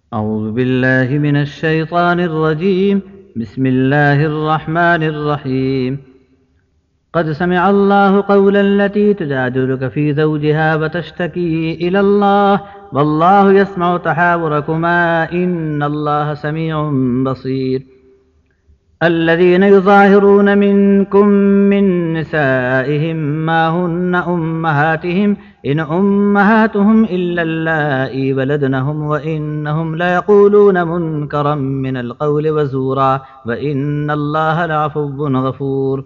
أعوذ بالله من الشيطان الرجيم. بسم الله الرحمن الرحيم. قد سمع الله قول التي تجادلك في زوجها وتشتكي إلى الله والله يسمع تحاوركما إن الله سميع بصير. الذين يظاهرون منكم من نسائهم ما هن أمهاتهم إن أمهاتهم إلا اللائي ولدنهم وإنهم ليقولون منكرا من القول وزورا وإن الله لعفو غفور.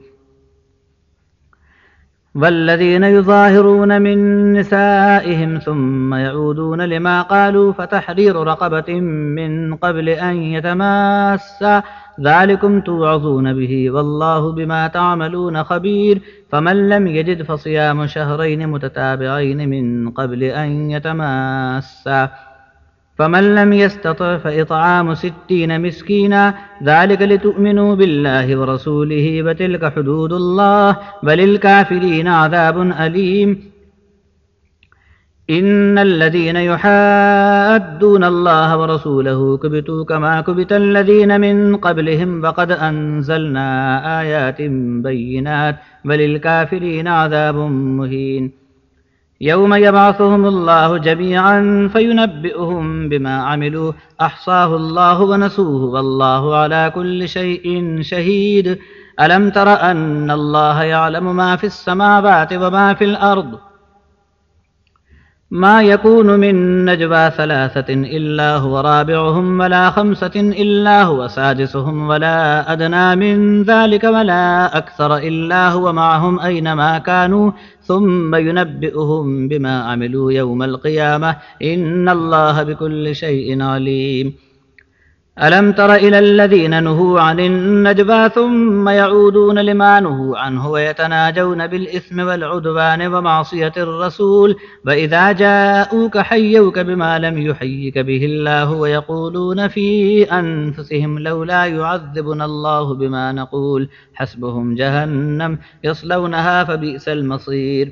والذين يظاهرون من نسائهم ثم يعودون لما قالوا فتحرير رقبة من قبل أن يتماسا ذلكم توعظون به والله بما تعملون خبير. فمن لم يجد فصيام شهرين متتابعين من قبل أن يتماسا فمن لم يستطع فإطعام 60 مسكينا ذلك لتؤمنوا بالله ورسوله وتلك حدود الله وللكافرين عذاب أليم. إن الذين يحادون الله ورسوله كبتوا كما كبت الذين من قبلهم وقد أنزلنا آيات بينات وللكافرين عذاب مهين. يوم يبعثهم الله جميعا فينبئهم بما عملوا أحصاه الله ونسوه والله على كل شيء شهيد. ألم تر أن الله يعلم ما في السماوات وما في الأرض ما يكون من نجوى 3 إلا هو رابعهم ولا 5 إلا هو سادسهم ولا أدنى من ذلك ولا أكثر إلا هو معهم أينما كانوا ثم ينبئهم بما عملوا يوم القيامة إن الله بكل شيء عليم. ألم تر إلى الذين نهوا عن النجوى ثم يعودون لما نهوا عنه ويتناجون بالإثم والعدوان ومعصية الرسول وإذا جاءوك حيوك بما لم يحيك به الله ويقولون في أنفسهم لولا يعذبنا الله بما نقول حسبهم جهنم يصلونها فبئس المصير.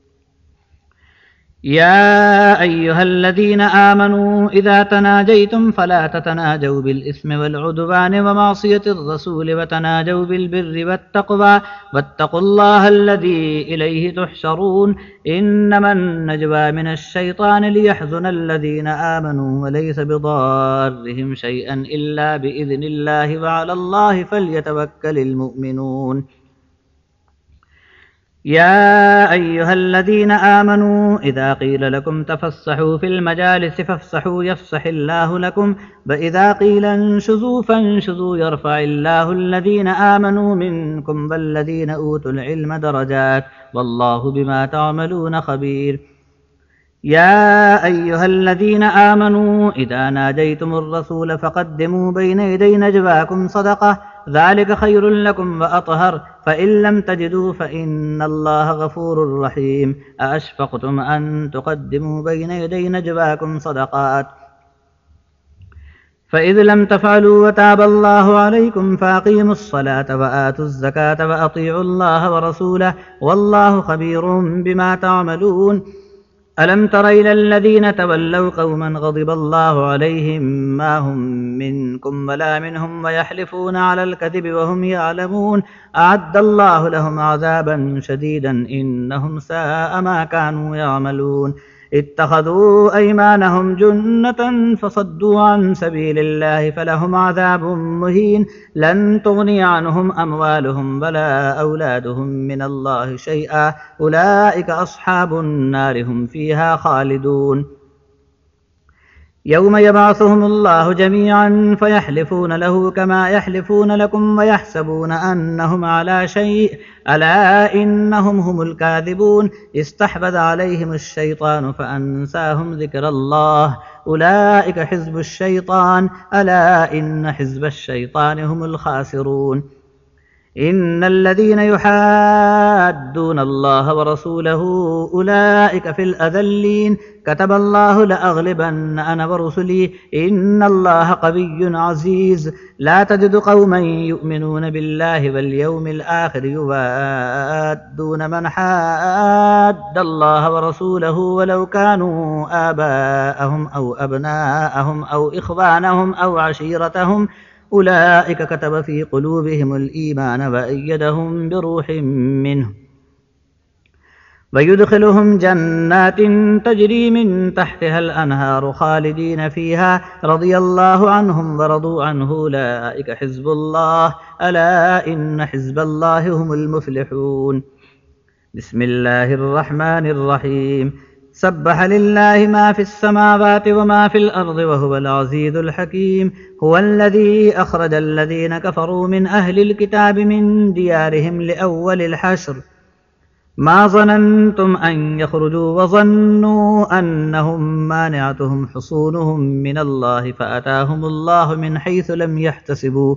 يا أيها الذين آمنوا إذا تناجيتم فلا تتناجوا بالإثم والعدوان ومعصية الرسول وتناجوا بالبر والتقوى واتقوا الله الذي إليه تحشرون. إنما النجوى من الشيطان ليحزن الذين آمنوا وليس بضارهم شيئا إلا بإذن الله وعلى الله فليتوكل المؤمنون. يا أيها الذين آمنوا إذا قيل لكم تفسحوا في المجالس فافسحوا يفسح الله لكم وإذا قيل انشزوا فانشزوا يرفع الله الذين آمنوا منكم والذين أوتوا العلم درجات والله بما تعملون خبير. يا أيها الذين آمنوا إذا ناجيتم الرسول فقدموا بين يدي نجواكم صدقة ذلك خير لكم وأطهر فإن لم تجدوا فإن الله غفور رحيم. أأشفقتم أن تقدموا بين يدي نجواكم صدقات فإذ لم تفعلوا وتاب الله عليكم فأقيموا الصلاة وآتوا الزكاة وأطيعوا الله ورسوله والله خبير بما تعملون. ألم تر إلى الذين تولوا قوما غضب الله عليهم ما هم منكم ولا منهم ويحلفون على الكذب وهم يعلمون أعد الله لهم عذابا شديدا إنهم ساء ما كانوا يعملون. اتخذوا أيمانهم جنة فصدوا عن سبيل الله فلهم عذاب مهين لن تغني عنهم أموالهم ولا أولادهم من الله شيئا أولئك أصحاب النار هم فيها خالدون. يوم يبعثهم الله جميعا فيحلفون له كما يحلفون لكم ويحسبون أنهم على شيء ألا إنهم هم الكاذبون. استحوذ عليهم الشيطان فأنساهم ذكر الله أولئك حزب الشيطان ألا إن حزب الشيطان هم الخاسرون. إن الذين يحادون الله ورسوله أولئك في الأذلين كتب الله لأغلبن أنا ورسلي إن الله قوي عزيز لا تجد قوما يؤمنون بالله واليوم الآخر يوادون من حاد الله ورسوله ولو كانوا آباءهم أو أبناءهم أو إخوانهم أو عشيرتهم أولئك كتب في قلوبهم الإيمان وأيدهم بروح منه ويدخلهم جنات تجري من تحتها الأنهار خالدين فيها رضي الله عنهم ورضوا عنه أولئك حزب الله ألا إن حزب الله هم المفلحون. بسم الله الرحمن الرحيم. سبح لله ما في السماوات وما في الأرض وهو العزيز الحكيم. هو الذي أخرج الذين كفروا من أهل الكتاب من ديارهم لأول الحشر ما ظننتم أن يخرجوا وظنوا أنهم مانعتهم حصونهم من الله فأتاهم الله من حيث لم يحتسبوا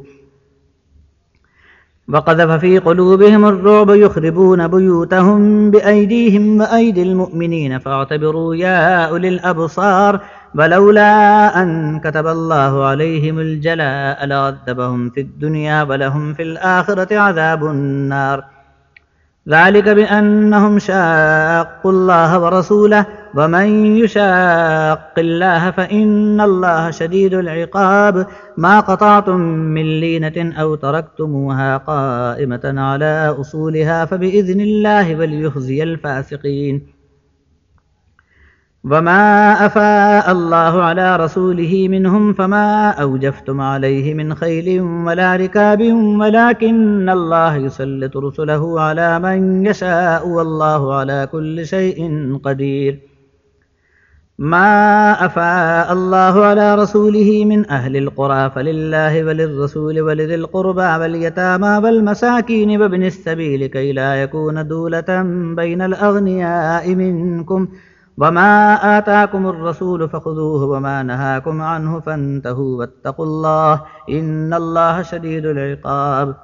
وقذف في قلوبهم الرعب يخربون بيوتهم بأيديهم وأيدي المؤمنين فاعتبروا يا أولي الأبصار ولولا أن كتب الله عليهم الجلاء لعذبهم في الدنيا ولهم في الآخرة عذاب النار ذلك بأنهم شاقوا الله ورسوله ومن يشاق الله فإن الله شديد العقاب ما قطعتم من لينة أو تركتموها قائمة على أصولها فبإذن الله وليخزي الفاسقين. وما أفاء الله على رسوله منهم فما أوجفتم عليه من خيل ولا ركاب ولكن الله يسلط رسله على من يشاء والله على كل شيء قدير. ما أفاء الله على رسوله من أهل القرى فلله وللرسول ولذي القربى واليتامى والمساكين وابن السبيل كي لا يكون دولة بين الأغنياء منكم وما آتاكم الرسول فخذوه وما نهاكم عنه فانتهوا واتقوا الله إن الله شديد العقاب.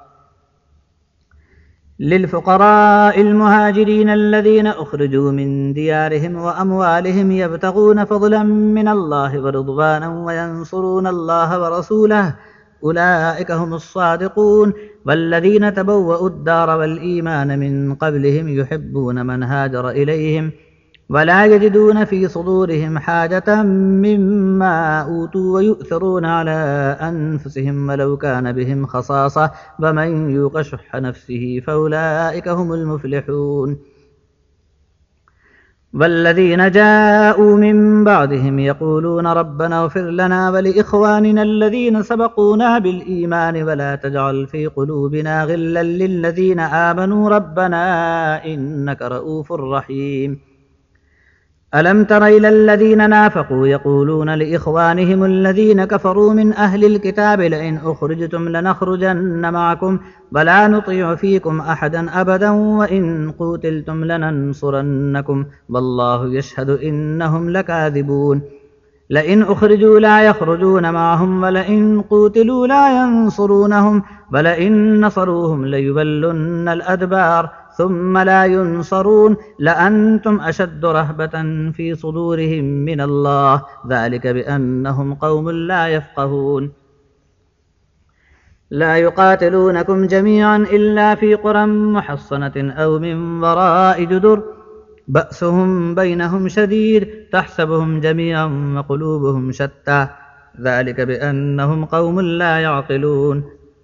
للفقراء المهاجرين الذين أخرجوا من ديارهم وأموالهم يبتغون فضلا من الله ورضوانا وينصرون الله ورسوله أولئك هم الصادقون. والذين تبوأوا الدار والإيمان من قبلهم يحبون من هاجر إليهم ولا يجدون في صدورهم حاجة مما أوتوا ويؤثرون على أنفسهم ولو كان بهم خصاصة ومن يوق شح نفسه فأولئك هم المفلحون. والذين جاءوا من بعدهم يقولون ربنا اغفر لنا ولإخواننا الذين سبقونا بالإيمان ولا تجعل في قلوبنا غلا للذين آمنوا ربنا إنك رؤوف رحيم. ألم تر إلى الذين نافقوا يقولون لإخوانهم الذين كفروا من أهل الكتاب لئن أخرجتم لنخرجن معكم ولا نطيع فيكم أحدا أبدا وإن قوتلتم لننصرنكم والله يشهد إنهم لكاذبون. لئن أخرجوا لا يخرجون معهم ولئن قوتلوا لا ينصرونهم ولئن نصروهم ليولن الأدبار ثم لا ينصرون لأنتم أشد رهبة في صدورهم من الله ذلك بأنهم قوم لا يفقهون. لا يقاتلونكم جميعا إلا في قرى محصنة أو من وراء جدر بأسهم بينهم شديد تحسبهم جميعا وقلوبهم شتى ذلك بأنهم قوم لا يعقلون.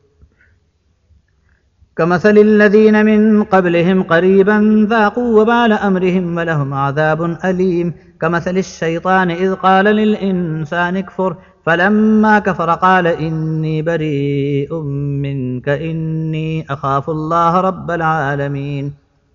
كمثل الذين من قبلهم قريبا ذاقوا وبال أمرهم ولهم عذاب أليم. كمثل الشيطان إذ قال للإنسان اكفر فلما كفر قال إني بريء منك إني أخاف الله رب العالمين.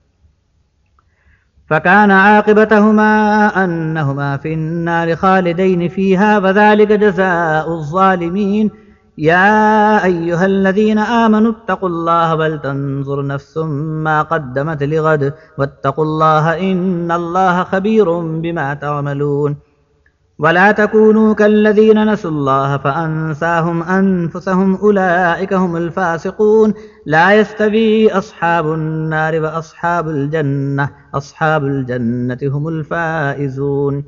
فكان عاقبتهما أنهما في النار خالدين فيها وذلك جزاء الظالمين. يا أيها الذين آمنوا اتقوا الله ولتنظر نفس ما قدمت لغد واتقوا الله إن الله خبير بما تعملون. ولا تكونوا كالذين نسوا الله فأنساهم أنفسهم أولئك هم الفاسقون لا يستوي أصحاب النار وأصحاب الجنة أصحاب الجنة هم الفائزون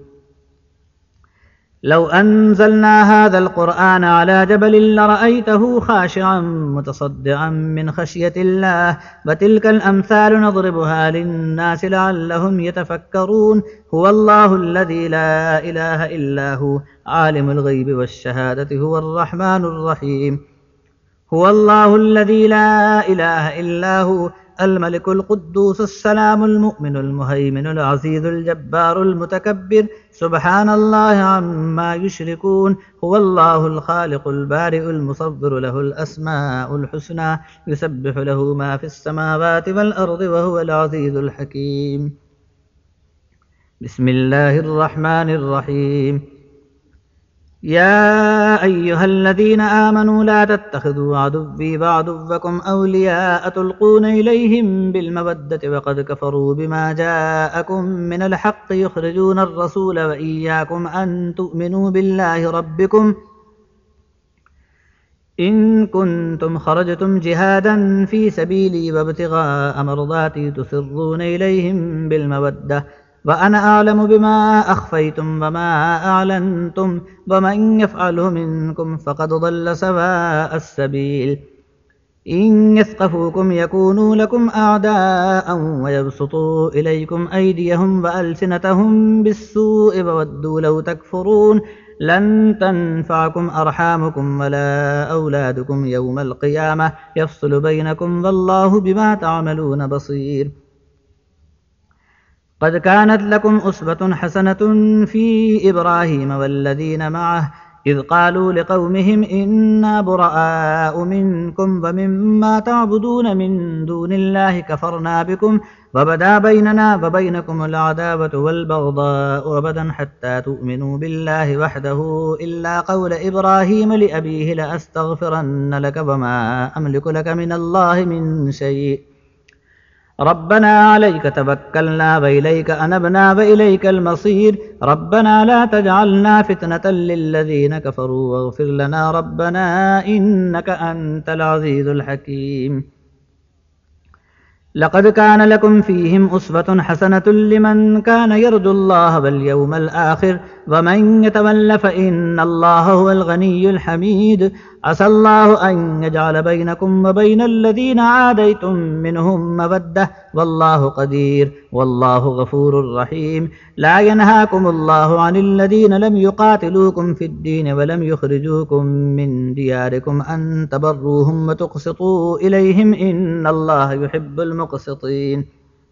لو أنزلنا هذا القرآن على جبل لرأيته خاشعا متصدعا من خشية الله وتلك الأمثال نضربها للناس لعلهم يتفكرون هو الله الذي لا إله إلا هو عالم الغيب والشهادة هو الرحمن الرحيم هو الله الذي لا إله إلا هو الملك القدوس السلام المؤمن المهيمن العزيز الجبار المتكبر سبحان الله عما يشركون هو الله الخالق البارئ المصور له الأسماء الحسنى يسبح له ما في السماوات والأرض وهو العزيز الحكيم بسم الله الرحمن الرحيم يا أيها الذين آمنوا لا تتخذوا عدوي وعدوكم أولياء تلقون إليهم بالمودة وقد كفروا بما جاءكم من الحق يخرجون الرسول وإياكم أن تؤمنوا بالله ربكم إن كنتم خرجتم جهادا في سبيلي وابتغاء مرضاتي تسرون إليهم بالمودة وأنا أعلم بما أخفيتم وما أعلنتم ومن يفعله منكم فقد ضل سواء السبيل إن يثقفوكم يكونوا لكم أعداء ويبسطوا إليكم أيديهم وألسنتهم بالسوء وودوا لو تكفرون لن تنفعكم أرحامكم ولا أولادكم يوم القيامة يفصل بينكم والله بما تعملون بصير قد كانت لكم أسوة حسنة في إبراهيم والذين معه إذ قالوا لقومهم إنا براء منكم ومما تعبدون من دون الله كفرنا بكم وبدا بيننا وبينكم العداوة والبغضاء أبدا حتى تؤمنوا بالله وحده إلا قول إبراهيم لأبيه لأستغفرن لك وما أملك لك من الله من شيء ربنا عليك توكلنا وإليك أنبنا وإليك المصير ربنا لا تجعلنا فتنة للذين كفروا واغفر لنا ربنا إنك أنت العزيز الحكيم لقد كان لكم فيهم أسوة حسنة لمن كان يرجو الله واليوم الآخر ومن يتول فإن الله هو الغني الحميد عسى الله أن يجعل بينكم وبين الذين عاديتم منهم مودة والله قدير والله غفور رحيم لا ينهاكم الله عن الذين لم يقاتلوكم في الدين ولم يخرجوكم من دياركم أن تبروهم وتقسطوا إليهم إن الله يحب المقسطين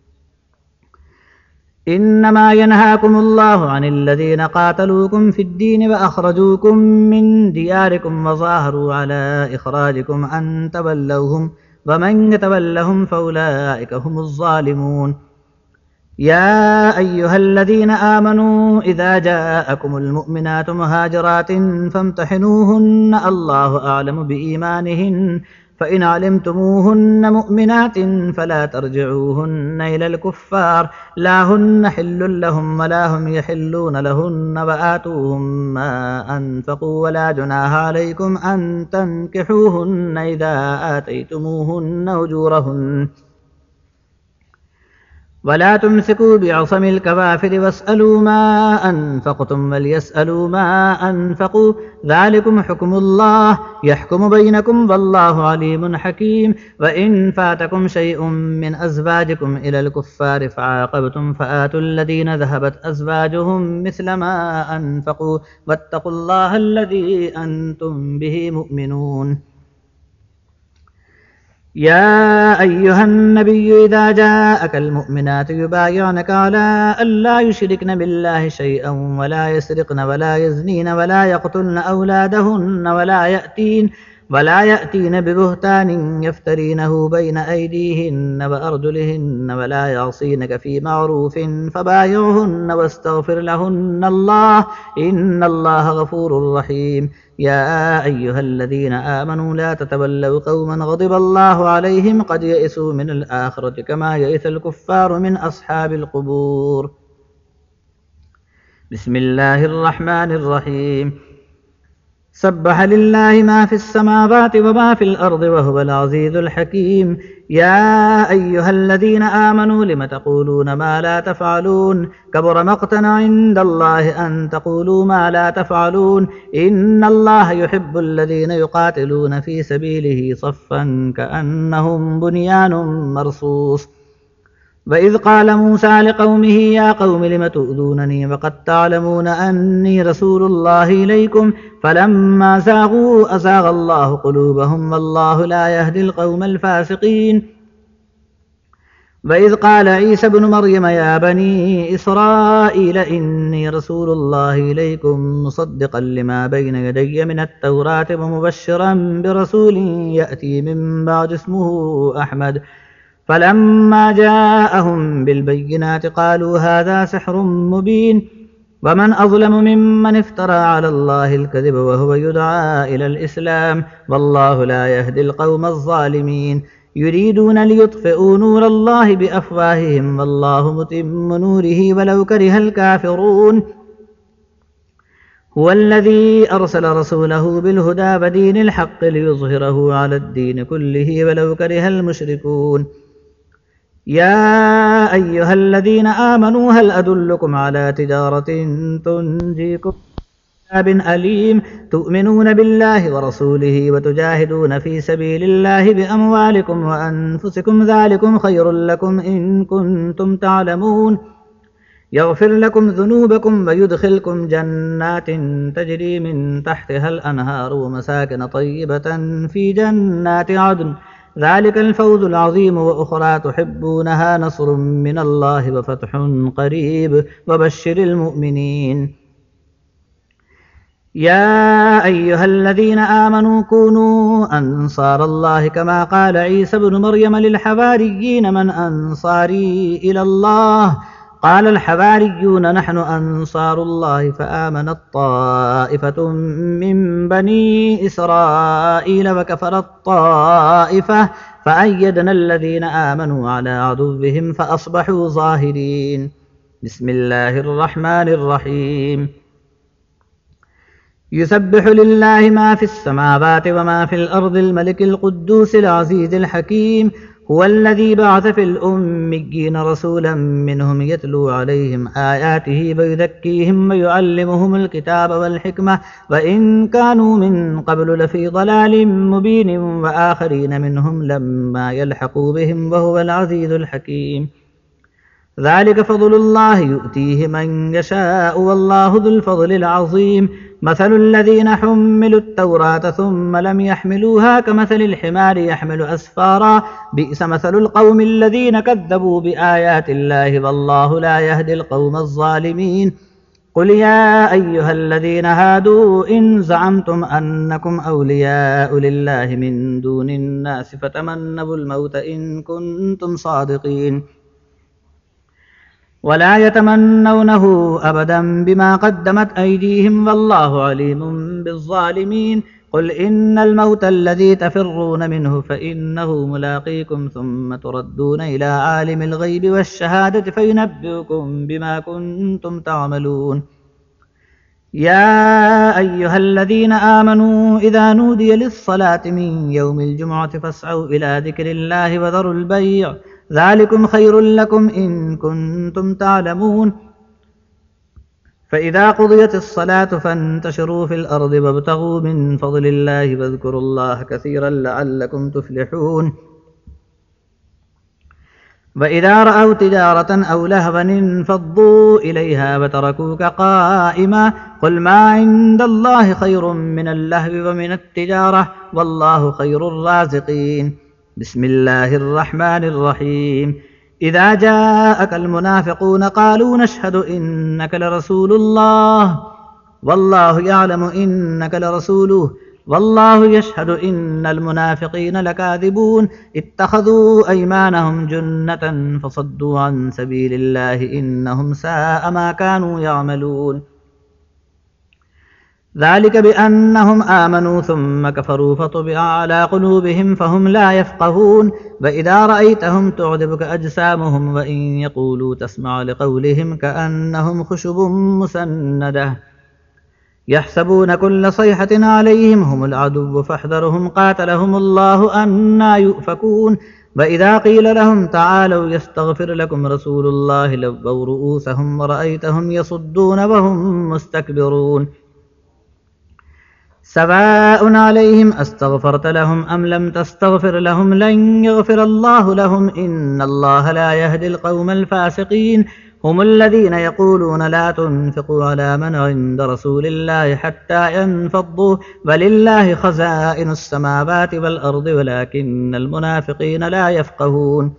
إنما ينهاكم الله عن الذين قاتلوكم في الدين وأخرجوكم من دياركم وظاهروا على إخراجكم أن تولوهم ومن يتولهم فأولئك هم الظالمون يا أيها الذين آمنوا إذا جاءكم المؤمنات مهاجرات فامتحنوهن الله أعلم بإيمانهن فإن علمتموهن مؤمنات فلا ترجعوهن إلى الكفار لا هن حل لهم ولا هم يحلون لهن وآتوهم ما أنفقوا ولا جناح عليكم أن تنكحوهن إذا آتيتموهن أجورهن ولا تمسكوا بعصم الكوافر واسألوا ما أنفقتم وليسألوا ما أنفقوا ذلكم حكم الله يحكم بينكم والله عليم حكيم وإن فاتكم شيء من أزواجكم إلى الكفار فعاقبتم فآتوا الذين ذهبت أزواجهم مثل ما أنفقوا واتقوا الله الذي أنتم به مؤمنون يا أيها النبي إذا جاءك المؤمنات يبايعنك على ألا يشركن بالله شيئا ولا يسرقن ولا يزنين ولا يقتلن أولادهن ولا يأتين ببهتان يفترينه بين أيديهن وأرجلهن ولا يعصينك في معروف فبايعهن واستغفر لهن الله إن الله غفور رحيم يا أيها الذين آمنوا لا تتولوا قوما غضب الله عليهم قد يئسوا من الآخرة كما يئس الكفار من أصحاب القبور بسم الله الرحمن الرحيم سبح لله ما في السماوات وما في الأرض وهو العزيز الحكيم يا أيها الذين آمنوا لم تقولون ما لا تفعلون كبر مقتا عند الله أن تقولوا ما لا تفعلون إن الله يحب الذين يقاتلون في سبيله صفا كأنهم بنيان مرصوص وإذ قال موسى لقومه يا قوم لم تؤذونني وقد تعلمون أني رسول الله إليكم فلما زاغوا أزاغ الله قلوبهم والله لا يهدي القوم الفاسقين وإذ قال عيسى بن مريم يا بني إسرائيل إني رسول الله إليكم مصدقا لما بين يدي من التوراة ومبشرا برسول يأتي من بعد اسمه أحمد فلما جاءهم بالبينات قالوا هذا سحر مبين ومن أظلم ممن افترى على الله الكذب وهو يدعى إلى الإسلام والله لا يهدي القوم الظالمين يريدون ليطفئوا نور الله بأفواههم والله متم نوره ولو كره الكافرون هو الذي أرسل رسوله بالهدى ودين الحق ليظهره على الدين كله ولو كره المشركون يا أيها الذين آمنوا هل أدلكم على تجارة تنجيكم من عذاب أليم تؤمنون بالله ورسوله وتجاهدون في سبيل الله بأموالكم وأنفسكم ذلكم خير لكم إن كنتم تعلمون يغفر لكم ذنوبكم ويدخلكم جنات تجري من تحتها الأنهار ومساكن طيبة في جنات عدن ذلك الفوز العظيم وأخرى تحبونها نصر من الله وفتح قريب وبشر المؤمنين يا أيها الذين آمنوا كونوا أنصار الله كما قال عيسى بن مريم للحواريين من أنصاري إلى الله قال الحواريون نحن أنصار الله فآمنت طائفة من بني إسرائيل وكفرت طائفة فأيدنا الذين آمنوا على عدوهم فأصبحوا ظاهرين بسم الله الرحمن الرحيم يسبح لله ما في السماوات وما في الأرض الملك القدوس العزيز الحكيم هو الذي بعث في الأميين رسولا منهم يتلو عليهم آياته ويزكيهم ويعلمهم الكتاب والحكمة وإن كانوا من قبل لفي ضلال مبين وآخرين منهم لما يلحقوا بهم وهو العزيز الحكيم ذلك فضل الله يؤتيه من يشاء والله ذو الفضل العظيم مثل الذين حملوا التوراة ثم لم يحملوها كمثل الحمار يحمل أسفارا بئس مثل القوم الذين كذبوا بآيات الله والله لا يهدي القوم الظالمين قل يا أيها الذين هادوا إن زعمتم أنكم أولياء لله من دون الناس فتمنوا الموت إن كنتم صادقين ولا يتمنونه أبدا بما قدمت أيديهم والله عليم بالظالمين قل إن الموت الذي تفرون منه فإنه ملاقيكم ثم تردون إلى عالم الغيب والشهادة فينبئكم بما كنتم تعملون يا أيها الذين آمنوا إذا نودي للصلاة من يوم الجمعة فاسعوا إلى ذكر الله وذروا البيع ذلكم خير لكم إن كنتم تعلمون فإذا قضيت الصلاة فانتشروا في الأرض وابتغوا من فضل الله واذكروا الله كثيرا لعلكم تفلحون وإذا رأوا تجارة أو لهوا انفضوا إليها وتركوك قائما قل ما عند الله خير من اللهو ومن التجارة والله خير الرازقين بسم الله الرحمن الرحيم إذا جاءك المنافقون قالوا نشهد إنك لرسول الله والله يعلم إنك لرسوله والله يشهد إن المنافقين لكاذبون اتخذوا أيمانهم جنة فصدوا عن سبيل الله إنهم ساء ما كانوا يعملون ذلك بأنهم آمنوا ثم كفروا فطبع على قلوبهم فهم لا يفقهون وإذا رأيتهم تعجبك أجسامهم وإن يقولوا تسمع لقولهم كأنهم خشب مسندة يحسبون كل صيحة عليهم هم العدو فاحذرهم قاتلهم الله أنى يؤفكون وإذا قيل لهم تعالوا يستغفر لكم رسول الله لووا رؤوسهم ورأيتهم يصدون وهم مستكبرون سواء عليهم أستغفرت لهم أم لم تستغفر لهم لن يغفر الله لهم إن الله لا يهدي القوم الفاسقين هم الذين يقولون لا تنفقوا على من عند رسول الله حتى ينفضوا ولله خزائن السماوات والأرض ولكن المنافقين لا يفقهون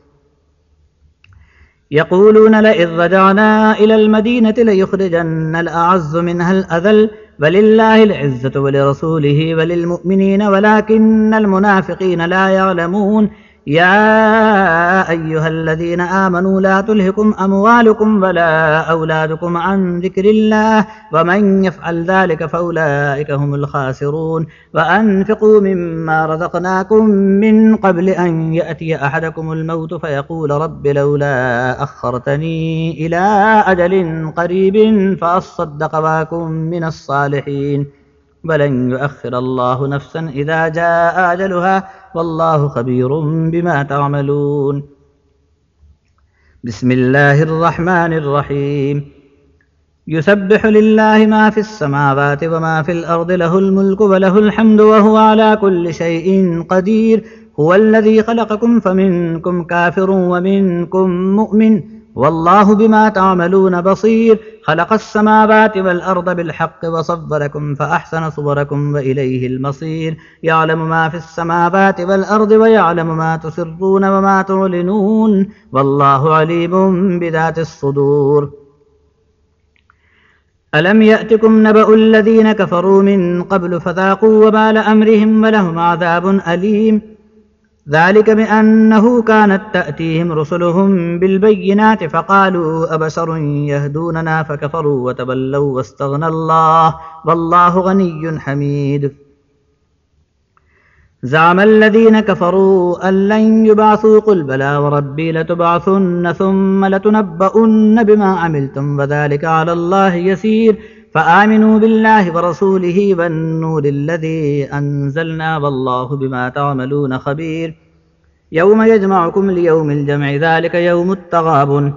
يقولون لئن رجعنا إلى المدينة ليخرجن الأعز منها الأذل ولله العزة ولرسوله وللمؤمنين ولكن المنافقين لا يعلمون يا أيها الذين آمنوا لا تلهكم أموالكم ولا أولادكم عن ذكر الله ومن يفعل ذلك فأولئك هم الخاسرون وأنفقوا مما رزقناكم من قبل أن يأتي أحدكم الموت فيقول رب لولا أخرتني إلى أجل قريب فأصدق وأكن من الصالحين ولن يؤخر الله نفسا إذا جاء أجلها والله خبير بما تعملون بسم الله الرحمن الرحيم يسبح لله ما في السماوات وما في الأرض له الملك وله الحمد وهو على كل شيء قدير هو الذي خلقكم فمنكم كافر ومنكم مؤمن والله بما تعملون بصير خلق السماوات والأرض بالحق وصوركم فأحسن صوركم وإليه المصير يعلم ما في السماوات والأرض ويعلم ما تسرون وما تعلنون والله عليم بذات الصدور ألم يأتكم نبأ الذين كفروا من قبل فذاقوا وبال أمرهم ولهم عذاب أليم ذلك بأنه كانت تأتيهم رسلهم بالبينات فقالوا أبشر يهدوننا فكفروا وتولوا واستغنى الله والله غني حميد زعم الذين كفروا أن لن يبعثوا قل بلى وربي لتبعثن ثم لتنبؤن بما عملتم وذلك على الله يسير فآمنوا بالله ورسوله والنور الذي أنزلنا والله بما تعملون خبير يوم يجمعكم ليوم الجمع ذلك يوم التغابن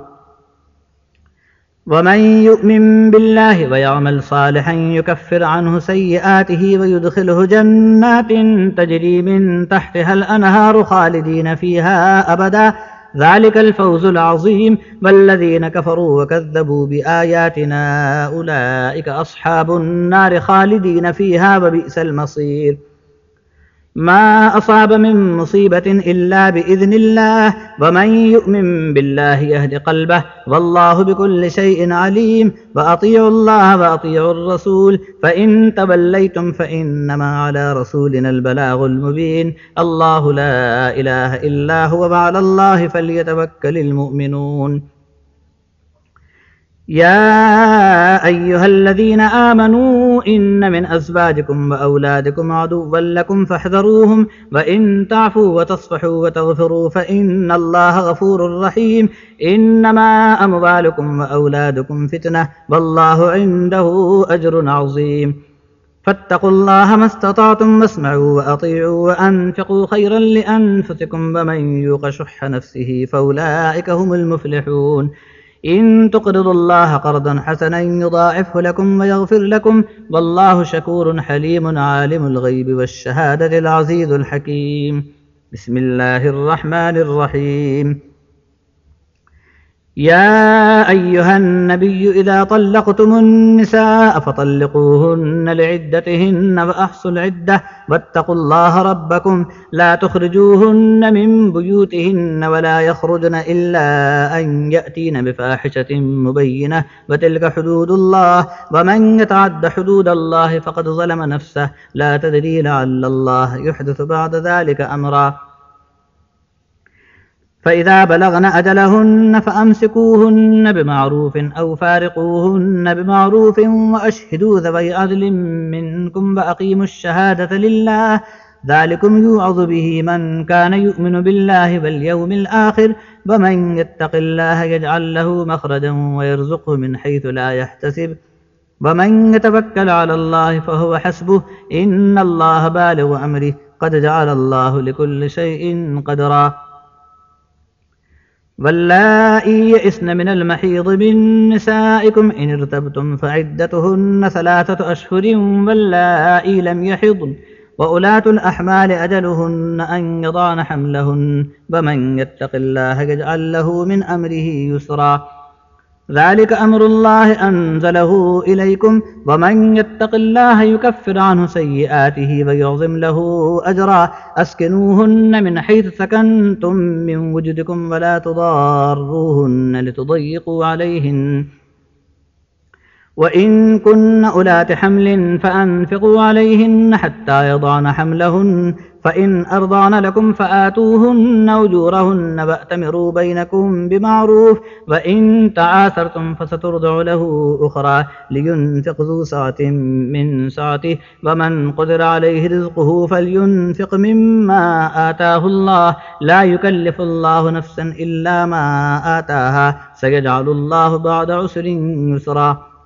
ومن يؤمن بالله ويعمل صالحا يكفر عنه سيئاته ويدخله جنات تجري من تحتها الأنهار خالدين فيها أبدا ذلك الفوز العظيم والذين كفروا وكذبوا بآياتنا أولئك أصحاب النار خالدين فيها وبئس المصير ما أصاب من مصيبة إلا بإذن الله ومن يؤمن بالله يهد قلبه والله بكل شيء عليم وأطيعوا الله وأطيعوا الرسول فإن توليتم فإنما على رسولنا البلاغ المبين الله لا إله إلا هو وعلى الله فليتوكل المؤمنون يا أيها الذين آمنوا إن من أزواجكم وأولادكم عدوا لكم فاحذروهم وإن تعفوا وتصفحوا وتغفروا فإن الله غفور رحيم إنما أموالكم وأولادكم فتنة والله عنده أجر عظيم فاتقوا الله ما استطعتم واسمعوا وأطيعوا وأنفقوا خيرا لأنفسكم ومن يوق شح نفسه فأولئك هم المفلحون إن تقرضوا الله قرضا حسنا يضاعفه لكم ويغفر لكم والله شكور حليم عالم الغيب والشهادة العزيز الحكيم بسم الله الرحمن الرحيم يا أيها النبي إذا طلقتم النساء فطلقوهن لعدتهن وأحصوا العدة واتقوا الله ربكم لا تخرجوهن من بيوتهن ولا يخرجن إلا أن يأتين بفاحشة مبينة وتلك حدود الله ومن يتعد حدود الله فقد ظلم نفسه لا تدري لعل الله يحدث بعد ذلك أمرا فإذا بلغن أجلهن فأمسكوهن بمعروف أو فارقوهن بمعروف وأشهدوا ذوي عدل منكم وأقيموا الشهادة لله ذلكم يوعظ به من كان يؤمن بالله واليوم الآخر ومن يتق الله يجعل له مخرجا ويرزقه من حيث لا يحتسب ومن يتوكل على الله فهو حسبه إن الله بالغ أمره قد جعل الله لكل شيء قدرا واللائي يئسن من المحيض من نسائكم إن ارتبتم فعدتهن 3 أشهر واللائي لم يحضن وأولاة الأحمال أجلهن أن يضعن حملهن ومن يتق الله يجعل له من أمره يسرا ذلك أمر الله أنزله إليكم ومن يتق الله يكفر عنه سيئاته ويعظم له أجرا أسكنوهن من حيث سكنتم من وجدكم ولا تضاروهن لتضيقوا عليهن وإن كن أولات حمل فأنفقوا عليهن حتى يضعن حملهن فإن أرضعن لكم فآتوهن أجورهن وأتمروا بينكم بمعروف وإن تعاثرتم فسترضع له أخرى لينفق ذو سعة من سعته ومن قدر عليه رزقه فلينفق مما آتاه الله لا يكلف الله نفسا إلا ما آتاها سيجعل الله بعد عسر يسرا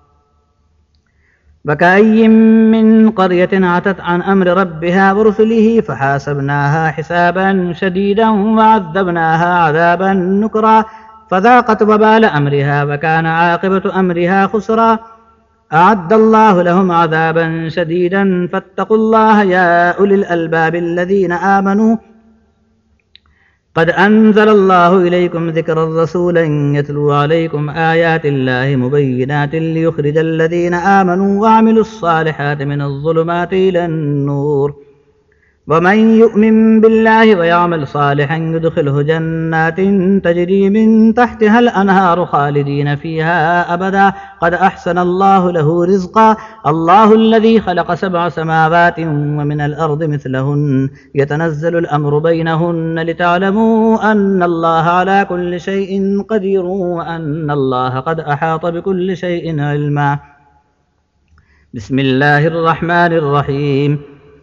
وكأي من قرية عتت عن أمر ربها ورسله فحاسبناها حسابا شديدا وعذبناها عذابا نكرا فذاقت وبال أمرها وكان عاقبة أمرها خسرا أعد الله لهم عذابا شديدا فاتقوا الله يا أولي الألباب الذين آمنوا قد أنزل الله إليكم ذكرا رسولا يتلو عليكم آيات الله مبينات ليخرج الذين آمنوا وعملوا الصالحات من الظلمات إلى النور ومن يؤمن بالله ويعمل صالحا يدخله جنات تجري من تحتها الأنهار خالدين فيها أبدا قد أحسن الله له رزقا الله الذي خلق 7 سماوات ومن الأرض مثلهن يتنزل الأمر بينهن لتعلموا أن الله على كل شيء قدير وأن الله قد أحاط بكل شيء علما بسم الله الرحمن الرحيم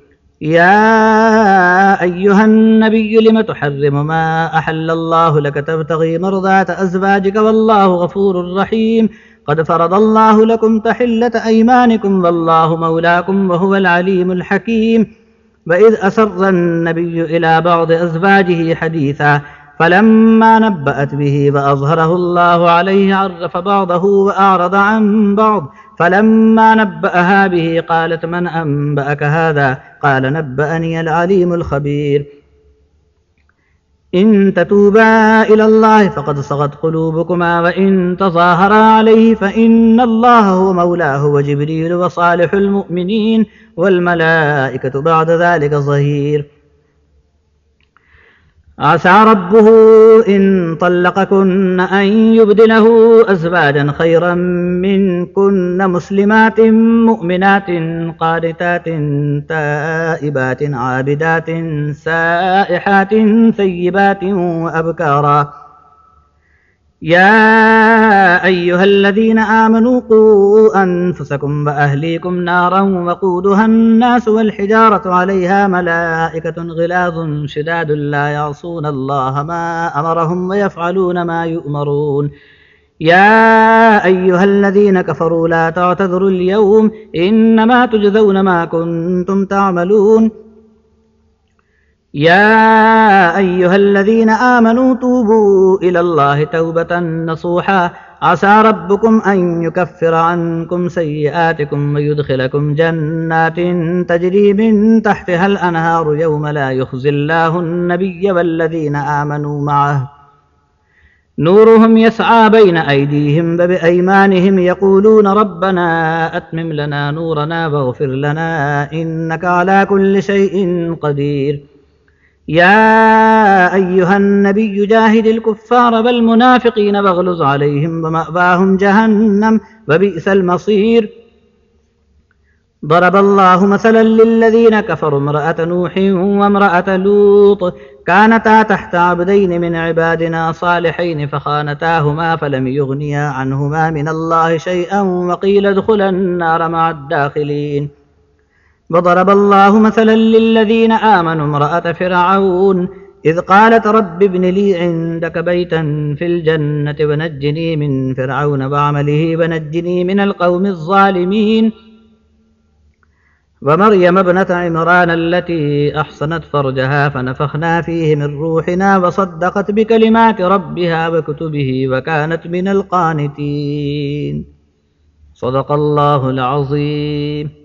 يا أيها النبي لم تحرم ما أحل الله لك تبتغي مرضات أزواجك والله غفور رحيم قد فرض الله لكم تحلة أيمانكم والله مولاكم وهو العليم الحكيم وإذ أسر النبي إلى بعض أزواجه حديثا فلما نبأت به وأظهره الله عليه عرف بعضه وأعرض عن بعض فلما نبأها به قالت من أنبأك هذا قال نبأني العليم الخبير إن تتوبا إلى الله فقد صغت قلوبكما وإن تظاهرا عليه فإن الله هو مولاه وجبريل وصالح المؤمنين والملائكة بعد ذلك ظهير عسى ربه إن طلقكن أن يبدله أزواجا خيرا منكن مسلمات مؤمنات قانتات تائبات عابدات سائحات ثيبات وأبكارا يا أيها الذين آمنوا قوا أنفسكم وأهليكم نارا وقودها الناس والحجارة عليها ملائكة غلاظ شداد لا يعصون الله ما أمرهم ويفعلون ما يؤمرون يا أيها الذين كفروا لا تعتذروا اليوم إنما تجزون ما كنتم تعملون يا أيها الذين آمنوا توبوا إلى الله توبة نصوحا عسى ربكم أن يكفر عنكم سيئاتكم ويدخلكم جنات تجري من تحتها الأنهار يوم لا يخزي الله النبي والذين آمنوا معه نورهم يسعى بين أيديهم وبأيمانهم يقولون ربنا أتمم لنا نورنا واغفر لنا إنك على كل شيء قدير يا أيها النبي جاهد الكفار والمنافقين واغلظ عليهم ومأواهم جهنم وبئس المصير ضرب الله مثلا للذين كفروا امرأة نوح وامرأة لوط كانتا تحت عبدين من عبادنا صالحين فخانتاهما فلم يغنيا عنهما من الله شيئا وقيل ادخلا النار مع الداخلين. وضرب الله مثلا للذين آمنوا امرأة فرعون إذ قالت رب ابن لي عندك بيتا في الجنة ونجني من فرعون وعمله ونجني من القوم الظالمين. ومريم ابنة عمران التي أحصنت فرجها فنفخنا فيه من روحنا وصدقت بكلمات ربها وكتبه وكانت من القانتين. صدق الله العظيم.